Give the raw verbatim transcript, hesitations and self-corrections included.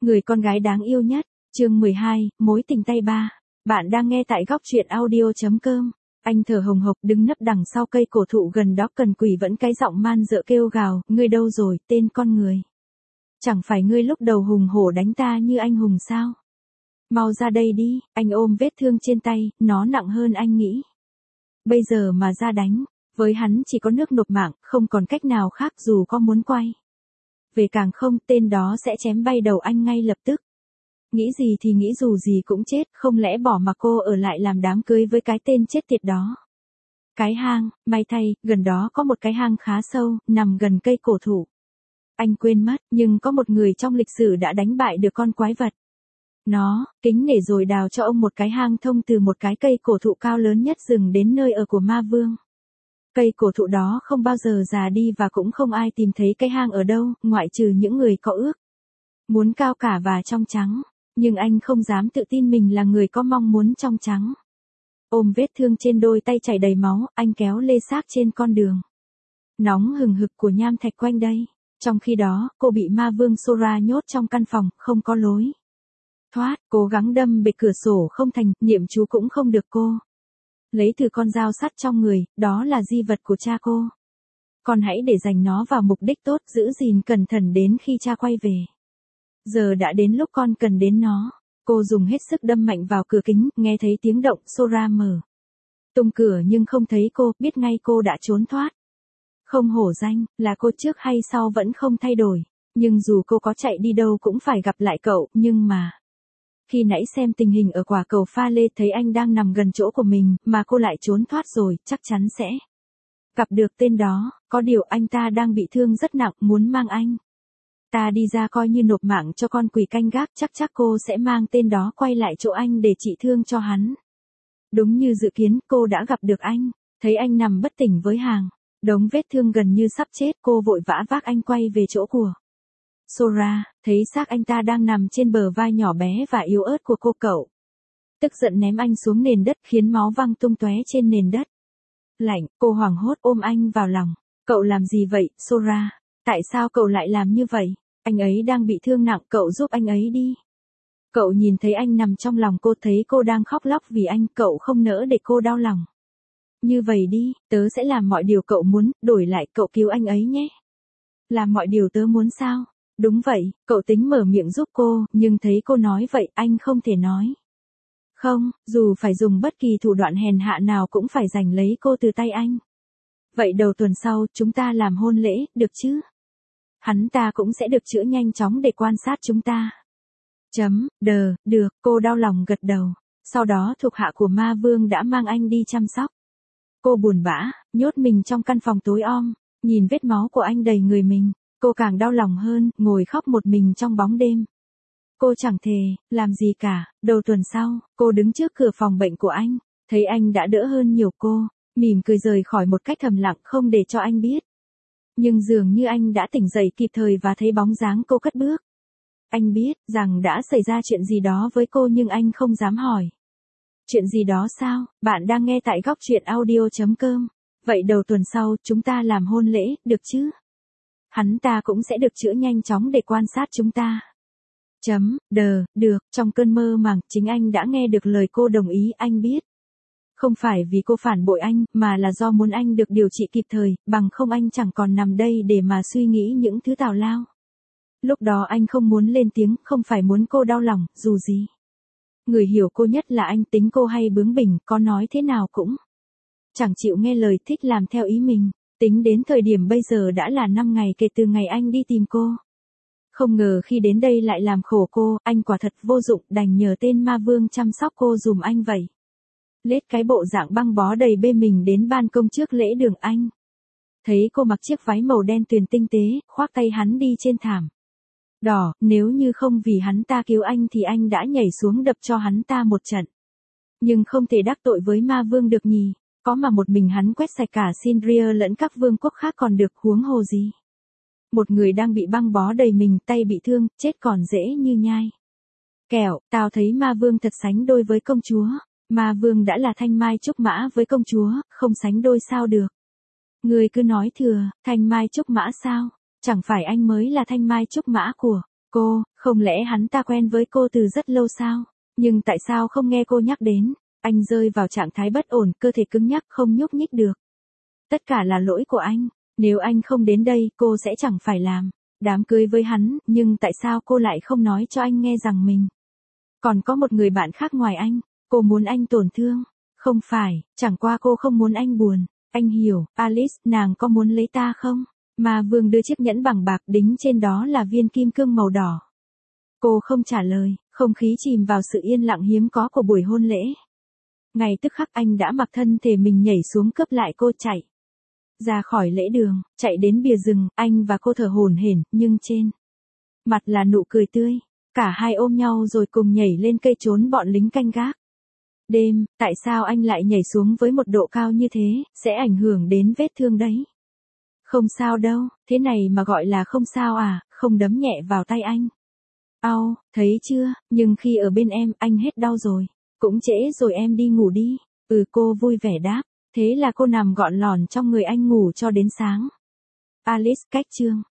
Người con gái đáng yêu nhất, chương mười hai, mối tình tay ba. Bạn đang nghe tại góc truyện audio.com. Anh thở hồng hộc đứng nấp đằng sau cây cổ thụ gần đó, Cần Quỷ vẫn cái giọng man dợ kêu gào, ngươi đâu rồi, tên con người. Chẳng phải ngươi lúc đầu hùng hổ đánh ta như anh hùng sao? Mau ra đây đi, anh ôm vết thương trên tay, nó nặng hơn anh nghĩ. Bây giờ mà ra đánh, với hắn chỉ có nước nộp mạng, không còn cách nào khác dù có muốn quay về càng không, tên đó sẽ chém bay đầu anh ngay lập tức. Nghĩ gì thì nghĩ, dù gì cũng chết, không lẽ bỏ mà cô ở lại làm đám cưới với cái tên chết tiệt đó. Cái hang, may thay, gần đó có một cái hang khá sâu, nằm gần cây cổ thụ. Anh quên mất, nhưng có một người trong lịch sử đã đánh bại được con quái vật. Nó, kính nể rồi đào cho ông một cái hang thông từ một cái cây cổ thụ cao lớn nhất rừng đến nơi ở của ma vương. Cây cổ thụ đó không bao giờ già đi và cũng không ai tìm thấy cái hang ở đâu, ngoại trừ những người có ước muốn cao cả và trong trắng. Nhưng anh không dám tự tin mình là người có mong muốn trong trắng. Ôm vết thương trên đôi tay chảy đầy máu, anh kéo lê xác trên con đường nóng hừng hực của nham thạch quanh đây. Trong khi đó, cô bị ma vương Sora nhốt trong căn phòng, không có lối thoát, cố gắng đâm bệ cửa sổ không thành, niệm chú cũng không được. Cô lấy từ con dao sắt trong người, đó là di vật của cha cô. Con hãy để dành nó vào mục đích tốt, giữ gìn cẩn thận đến khi cha quay về. Giờ đã đến lúc con cần đến nó. Cô dùng hết sức đâm mạnh vào cửa kính, nghe thấy tiếng động, Sora mở tung cửa nhưng không thấy cô, biết ngay cô đã trốn thoát. Không hổ danh, là cô trước hay sau vẫn không thay đổi. Nhưng dù cô có chạy đi đâu cũng phải gặp lại cậu, nhưng mà... Khi nãy xem tình hình ở quả cầu pha lê thấy anh đang nằm gần chỗ của mình, mà cô lại trốn thoát rồi, chắc chắn sẽ gặp được tên đó. Có điều anh ta đang bị thương rất nặng, muốn mang anh ta đi ra coi như nộp mạng cho con quỷ canh gác, chắc chắc cô sẽ mang tên đó quay lại chỗ anh để trị thương cho hắn. Đúng như dự kiến, cô đã gặp được anh, thấy anh nằm bất tỉnh với hàng đống vết thương gần như sắp chết, cô vội vã vác anh quay về chỗ của Sora, thấy xác anh ta đang nằm trên bờ vai nhỏ bé và yếu ớt của cô, cậu tức giận ném anh xuống nền đất khiến máu văng tung tóe trên nền đất lạnh. Cô hoảng hốt ôm anh vào lòng. Cậu làm gì vậy, Sora? Tại sao cậu lại làm như vậy? Anh ấy đang bị thương nặng, cậu giúp anh ấy đi. Cậu nhìn thấy anh nằm trong lòng cô, thấy cô đang khóc lóc vì anh, cậu không nỡ để cô đau lòng. Như vậy đi, tớ sẽ làm mọi điều cậu muốn, đổi lại cậu cứu anh ấy nhé. Làm mọi điều tớ muốn sao? Đúng vậy, cậu tính mở miệng giúp cô, nhưng thấy cô nói vậy, anh không thể nói không, dù phải dùng bất kỳ thủ đoạn hèn hạ nào cũng phải giành lấy cô từ tay anh. Vậy đầu tuần sau, chúng ta làm hôn lễ, được chứ? Hắn ta cũng sẽ được chữa nhanh chóng để quan sát chúng ta. Chấm, đờ, được, cô đau lòng gật đầu. Sau đó thuộc hạ của ma vương đã mang anh đi chăm sóc. Cô buồn bã, nhốt mình trong căn phòng tối om, nhìn vết máu của anh đầy người mình. Cô càng đau lòng hơn, ngồi khóc một mình trong bóng đêm. Cô chẳng thề làm gì cả. Đầu tuần sau, cô đứng trước cửa phòng bệnh của anh, thấy anh đã đỡ hơn nhiều, cô mỉm cười rời khỏi một cách thầm lặng, không để cho anh biết. Nhưng dường như anh đã tỉnh dậy kịp thời và thấy bóng dáng cô cất bước. Anh biết rằng đã xảy ra chuyện gì đó với cô nhưng anh không dám hỏi. Chuyện gì đó sao? Bạn đang nghe tại góc truyện audio.com. Vậy đầu tuần sau, chúng ta làm hôn lễ, được chứ? Hắn ta cũng sẽ được chữa nhanh chóng để quan sát chúng ta. Chấm, đờ, được. Trong cơn mơ màng, chính anh đã nghe được lời cô đồng ý. Anh biết không phải vì cô phản bội anh, mà là do muốn anh được điều trị kịp thời, bằng không anh chẳng còn nằm đây để mà suy nghĩ những thứ tào lao. Lúc đó anh không muốn lên tiếng, không phải muốn cô đau lòng, dù gì. Người hiểu cô nhất là anh, tính cô hay bướng bỉnh, có nói thế nào cũng chẳng chịu nghe lời, thích làm theo ý mình. Tính đến thời điểm bây giờ đã là năm ngày kể từ ngày anh đi tìm cô. Không ngờ khi đến đây lại làm khổ cô, anh quả thật vô dụng, đành nhờ tên ma vương chăm sóc cô dùm anh vậy. Lết cái bộ dạng băng bó đầy bê mình đến ban công trước lễ đường anh. Thấy cô mặc chiếc váy màu đen tuyền tinh tế, khoác tay hắn đi trên thảm đỏ, nếu như không vì hắn ta cứu anh thì anh đã nhảy xuống đập cho hắn ta một trận. Nhưng không thể đắc tội với ma vương được nhỉ, có mà một mình hắn quét sạch cả Sindria lẫn các vương quốc khác còn được, huống hồ gì. Một người đang bị băng bó đầy mình, tay bị thương, chết còn dễ như nhai kẹo. Tao thấy ma vương thật sánh đôi với công chúa. Ma vương đã là thanh mai trúc mã với công chúa, không sánh đôi sao được. Người cứ nói thừa, thanh mai trúc mã sao? Chẳng phải anh mới là thanh mai trúc mã của Cô, không lẽ hắn ta quen với cô từ rất lâu sao? Nhưng tại sao không nghe cô nhắc đến? Anh rơi vào trạng thái bất ổn, cơ thể cứng nhắc không nhúc nhích được. Tất cả là lỗi của anh. Nếu anh không đến đây, cô sẽ chẳng phải làm đám cưới với hắn, nhưng tại sao cô lại không nói cho anh nghe rằng mình còn có một người bạn khác ngoài anh? Cô muốn anh tổn thương. Không phải, chẳng qua cô không muốn anh buồn. Anh hiểu, Alice, nàng có muốn lấy ta không? Ma Vương đưa chiếc nhẫn bằng bạc, đính trên đó là viên kim cương màu đỏ. Cô không trả lời, không khí chìm vào sự yên lặng hiếm có của buổi hôn lễ. Ngay tức khắc anh đã mặc thân thể mình nhảy xuống cướp lại cô, chạy ra khỏi lễ đường, chạy đến bìa rừng, anh và cô thở hổn hển, nhưng trên mặt là nụ cười tươi. Cả hai ôm nhau rồi cùng nhảy lên cây trốn bọn lính canh gác. Đêm, tại sao anh lại nhảy xuống với một độ cao như thế, sẽ ảnh hưởng đến vết thương đấy. Không sao đâu, thế này mà gọi là không sao à, không đấm nhẹ vào tay anh. Au, thấy chưa, nhưng khi ở bên em, anh hết đau rồi. Cũng trễ rồi, em đi ngủ đi. Ừ, cô vui vẻ đáp. Thế là cô nằm gọn lòn trong người anh ngủ cho đến sáng. Alice, cách chương